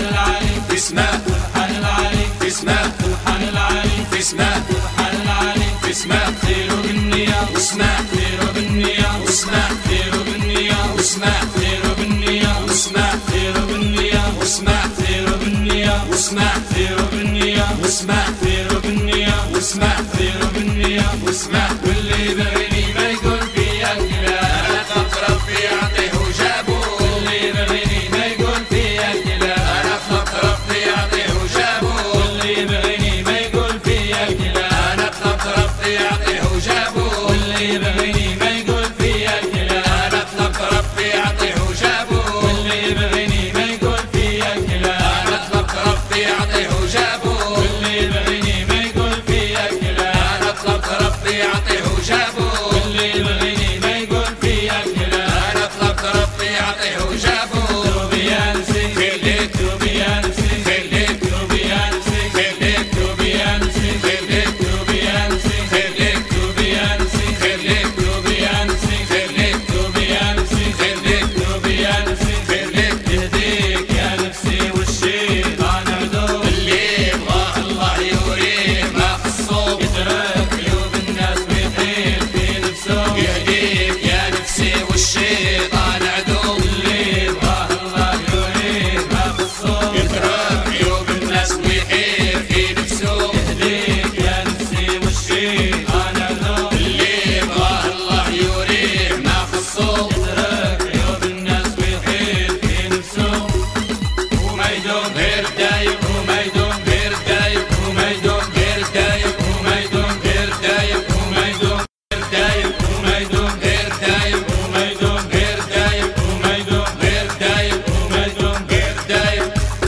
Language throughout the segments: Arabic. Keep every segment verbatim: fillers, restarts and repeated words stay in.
سبحان العلي في اسمه سبحان العلي في اسمه سبحان العلي في اسمه سبحان العلي في اسمه خير بالنية واسمه خير بالنية واسمه خير بالنية واسمه خير بالنية واسمه خير بالنية واسمه خير بالنية واسمه خير بالنية واسمه خير بالنية واسمه خير بالنية واسمه واللي بغيني ما يقول فيا الكلام انا خلق ربي يعطيه وجابه واللي بغيني ما يقول فيا الكلام انا خلق ربي يعطيه وجابه واللي بغيني ما يقول فيا الكلام انا خلق ربي يعطيه وجابه واللي بغيني ما يقول فيا الكلام انا خلق ربي يعطيه وجابه واللي بغيني ما يقول فيا الكلام انا خلق ربي يعطيه وجابه واللي بغيني ما يقول فيا الكلام انا خلق ربي يعطيه وجابه واللي بغيني ما يقول فيا الكلام انا خلق ربي يعطيه وجابه توبي يا نفسي خليك توبي يا نفسي خليك توبي يا نفسي خليك توبي يا نفسي خليك توبي يا نفسي خليك توبي يا نفسي خليك توبي يا نفسي خليك توبي يا نفسي خليك توبي يا نفسي خليك يهديك يا نفسي والشيطان عدو اللي يبغاه الله يوريه ما خصه يترك عيوب الناس ويحيل في نفسه يهديك يا نفسي والشيطان عدو اللي يبغاه الله يوريه ما خصه يترك عيوب الناس ويحيل في نفسه يهديك يا نفسي والشيطان عدو اللي يبغاه الله يوريه ما خصه يترك عيوب الناس ويحيل في نفسه وما يدوم غير دايم وما يدوم غير دايم وما يدوم غير دايم وما يدوم غير دايم وما يدوم غير دايم وما يدوم غير دايم وما يدوم غير دايم وما يدوم غير دايم وما يدوم غير دايم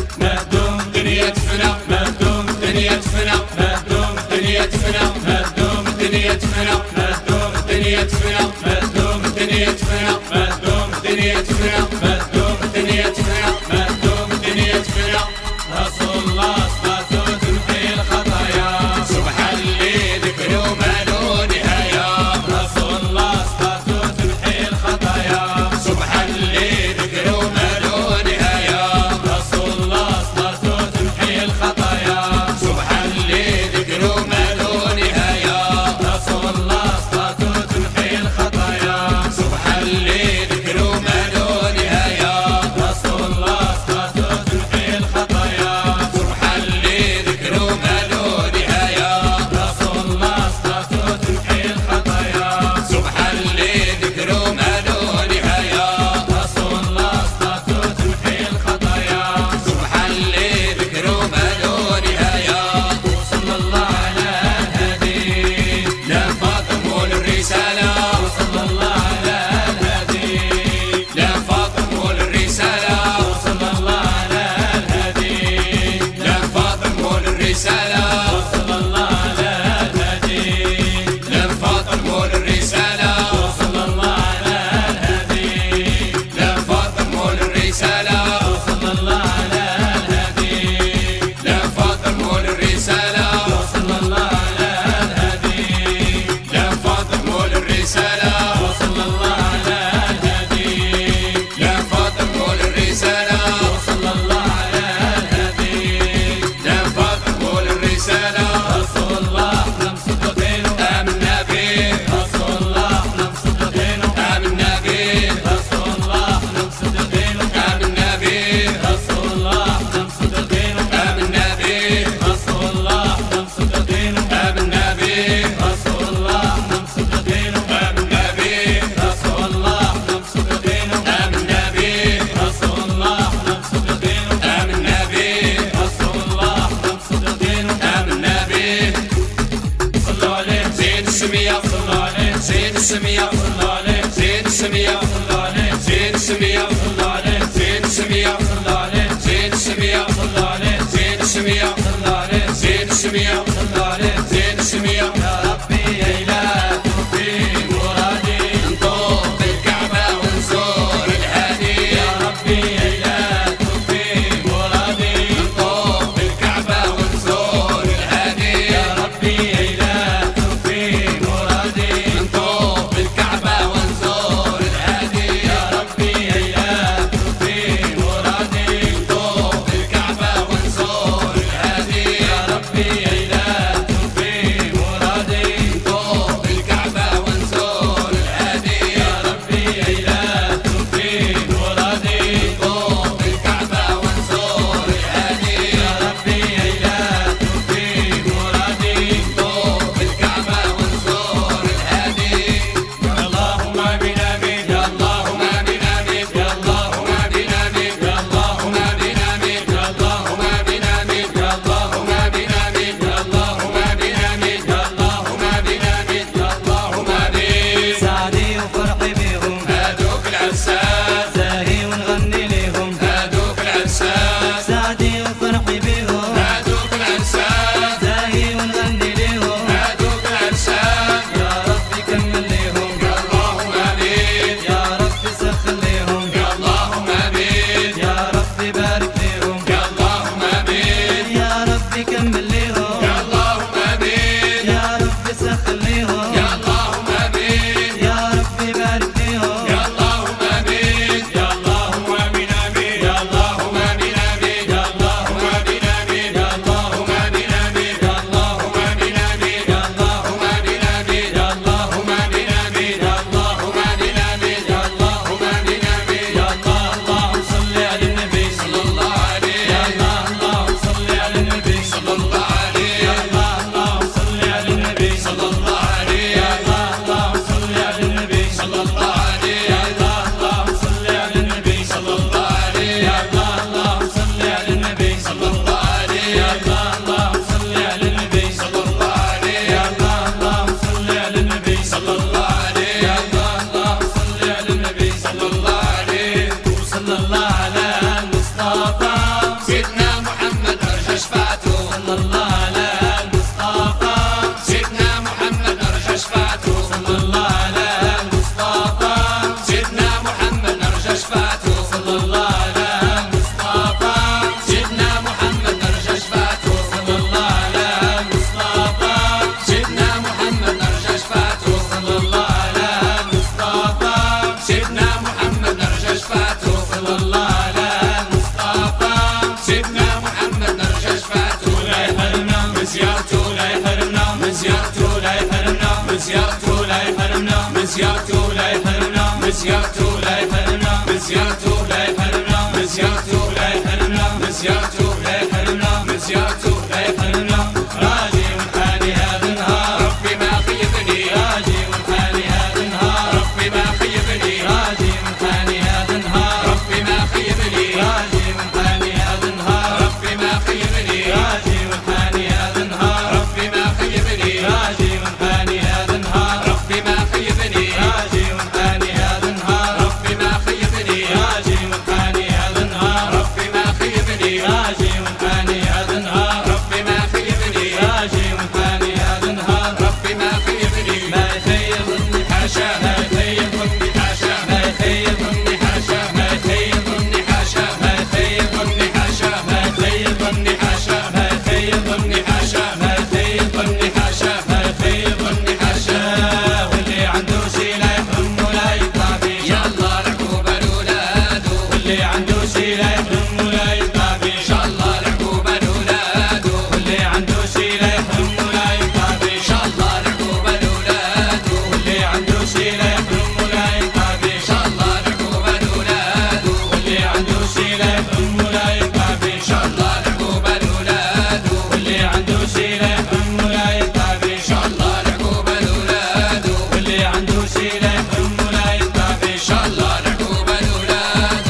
مهدوم دنيا تفنى مهدوم دنيا تفنى مهدوم دنيا تفنى مهدوم دنيا تفنى مهدوم دنيا تفنى مهدوم دنيا تفنى مهدوم دنيا تفنى مهدوم دنيا تفنى مهدوم دنيا تفنى رسول الله صلاته تمحي الخطايا سبحان اللي ذكره ما له نهاية رسول الله صلاته تمحي الخطايا سبحان اللي ذكره ما له نهاية رسول الله صلاته تمحي الخطايا سبحان اللي ذكره ما له نهاية رسول الله صلاته تمحي الخطايا سبحان اللي ذكره ما له نهاية رسول الله صلاته تمحي الخطايا سبحان اللي ذكره ما له نهاية رسول الله صلاته تمحي الخطايا سبحان اللي ذكره ما له نهاية رسول الله صلاته تمحي الخطايا سبحان اللي ذكره ما له نهاية وصلى الله على الهادي لا فاطم الرسالة وصلى الله على الهادي لا فاطم الرسالة وصلى الله على الهادي لا فاطم الرسالة وصلى الله على الهادي لا فاطم الرسالة وصلى الله على الهادي لا فاطم الرسالة وصلى الله على الهادي لا فاطم الرسالة وصلى الله على الهادي لا فاطم الرسالة وصلى الله على الهادي لا فاطم الرسالة وصلى الله على الهادي لا فاطم الرسالة رسول الله احنا مصدقينه آمنا به رسول الله احنا مصدقينه آمنا به رسول الله احنا مصدقينه آمنا به رسول الله احنا مصدقينه آمنا به رسول الله احنا مصدقينه آمنا به رسول الله احنا مصدقينه آمنا به رسول الله احنا مصدقينه آمنا به رسول الله احنا مصدقينه آمنا به رسول الله احنا مصدقينه آمنا به صلوا عليه زين السمية صلوا عليه زين السمية صلوا عليه زين السمية صلوا عليه زين السمية صلوا عليه زين السمية صلوا عليه زين السمية صلوا عليه زين السمية صلوا عليه زين السمية صلوا عليه زين السمية يا ربي يا إله توفي مرادي نطوف بالكعبة ونزور الهادي يا ربي يا إله توفي مرادي نطوف بالكعبة ونزور الهادي يا ربي يا إله توفي مرادي نطوف بالكعبة ونزور الهادي يا ربي يا إله زيارته لا يحرمنا من زيارته لا يحرمنا من زيارته لا يحرمنا من زيارته لا يحرمنا من زيارته لا يحرمنا راجي ونحاني هذا النهار ربي ما خيبني راجي ونحاني هذا النهار ربي ما خيبني راجي ونحاني هذا النهار ربي ما خيبني راجي ونحاني هذا النهار ربي ما خيبني راجي ونحاني هذا النهار ربي ما خيبني راجي ونحاني هذا النهار ربي ما خيبني راجي ونحاني هذا النهار ربي ما خيبني راجي ونحاني هذا النهار ربي ما خيبني راجي ونحاني هذا النهار ربي ما خيبني راجي ونحاني هذا النهار ربي ما خيبني ما يخيب ظني حاشا ما يخيب ظني حاشا ما يخيب ظني حاشا ما يخيب ظني حاشا ما يخيب ظني حاشا ما يخيب ظني حاشا ما يخيب ظني حاشا ما يخيب ظني حاشا ما يخيب ظني حاشا واللي عنده شي لا يحرم ولا يطلع بيه يلا العقوبة الأولاد واللي عنده شي لا يحرم ولا يطلع بيه إن شاء الله العقوبة الأولاد واللي عنده شي لا يحرم ولا يطلع بيه إن شاء الله العقوبة الأولاد واللي عنده شي لا يحرم ولا يطلع بيه إن شاء الله العقوبة الأولاد واللي عنده شي لا يحرم ولا يطلع بيه إن شاء الله العقوبة الأولاد واللي عنده شي لا يحرم ولا يطلع بيه إن شاء الله العقوبة الأولاد واللي عنده شي لا يحرم ولا يطلع بيه إن شاء الله العقوبة الأولاد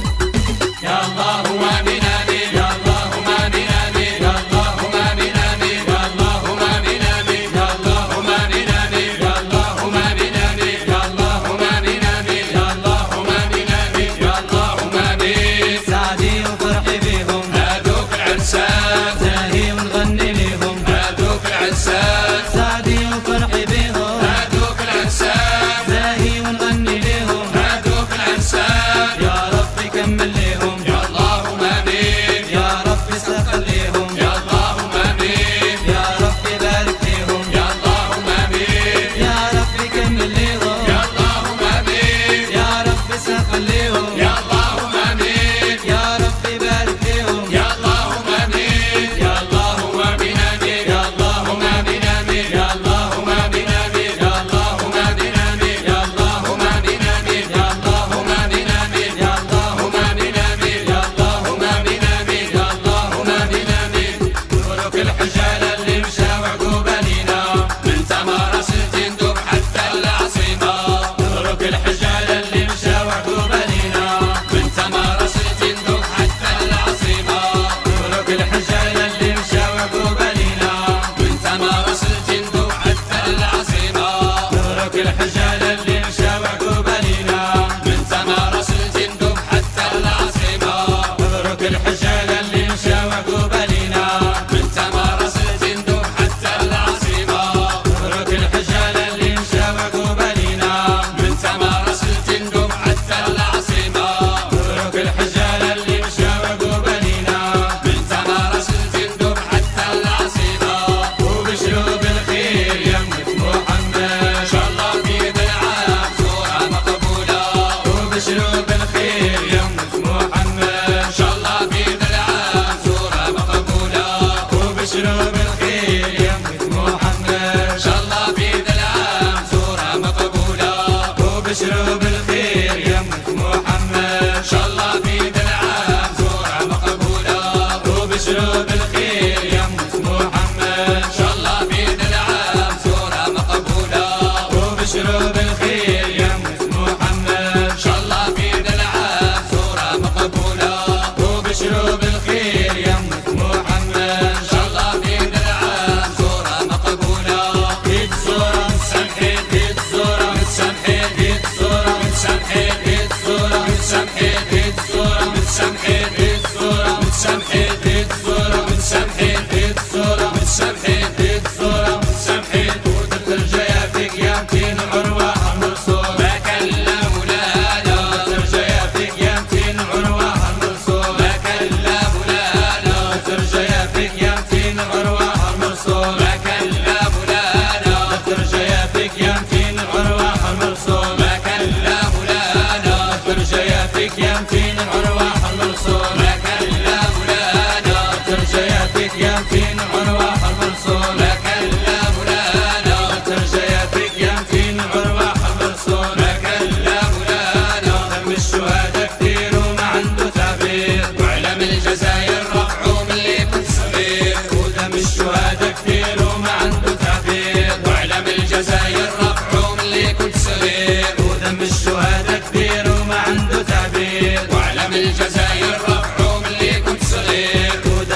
يا اللهم آمين آمين يا اللهم آمين آمين يا اللهم آمين آمين يا اللهم آمين آمين يا اللهم آمين آمين يا اللهم آمين آمين يا اللهم آمين آمين يا اللهم آمين آمين يا اللهم آمين سعدي وفرحي بيهم هادوك العرسان زاهي ونغني ليهم هادوك العرسان سعدي وفرحي بيهم هادوك العرسان زاهي ونغني ليهم هادوك العرسان يا رب يكمل ليهم يا اللهم آمين يا رب يسخر ليهم يا اللهم آمين يا رب يبارك ليهم يا اللهم آمين يا رب يكمل ليهم يا اللهم آمين يا رب يسخر ليهم يا اللهم آمين يا رب يبارك ليهم يا اللهم آمين يا اللهم آمين آمين يا اللهم آمين آمين يا اللهم آمين آمين يا اللهم آمين آمين يا اللهم آمين آمين يا اللهم آمين آمين يا اللهم آمين آمين يا اللهم آمين آمين يا اللهم آمين آمين مبروك الحجال اللي مشى وعقوب علينا من تمارة تندب حتى العاصمة مبروك الحجال اللي مشى وعقوب علينا من تمارة تندب حتى العاصمة مبروك الحجال اللي مشى وعقوب علينا من تمارة تندب حتى العاصمة مبروك الحجال اللي مشى وعقوب علينا من تمارة تندب حتى العاصمة مبروك الحجال اللي مشى وعقوب علينا من تمارة تندب حتى العاصمة مبروك الحجال اللي مشى وعقوب علينا من تمارة تندب حتى العاصمة مبروك الحجال اللي مشى وعقوب علينا من تمارة تندب حتى العاصمة وبشروا بالخير يمة محمد إن شاء الله في ذا العام زورة مقبولة وبشروا بالخير يمة محمد إن شاء الله في ذا العام زورة مقبولة وبشروا بالخير يمة محمد إن شاء الله في ذا العام زورة مقبولة وبشروا بالخير يمة محمد إن شاء الله في ذا العام زورة مقبولة وبشروا بالخير يمة محمد إن شاء الله في ذا العام زورة مقبولة وبشروا بالخير يمة محمد إن شاء الله في ذا العام زورة مقبولة وبشروا بالخير يمة محمد إن شاء الله في ذا العام زورة مقبولة هيد زورة متسامحين هيد زورة متسامحين هيد زورة متسامحين هيد زورة متسامحين هيد زورة متسامحين هيد زورة متسامحين هيد زورة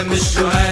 دم الشهداء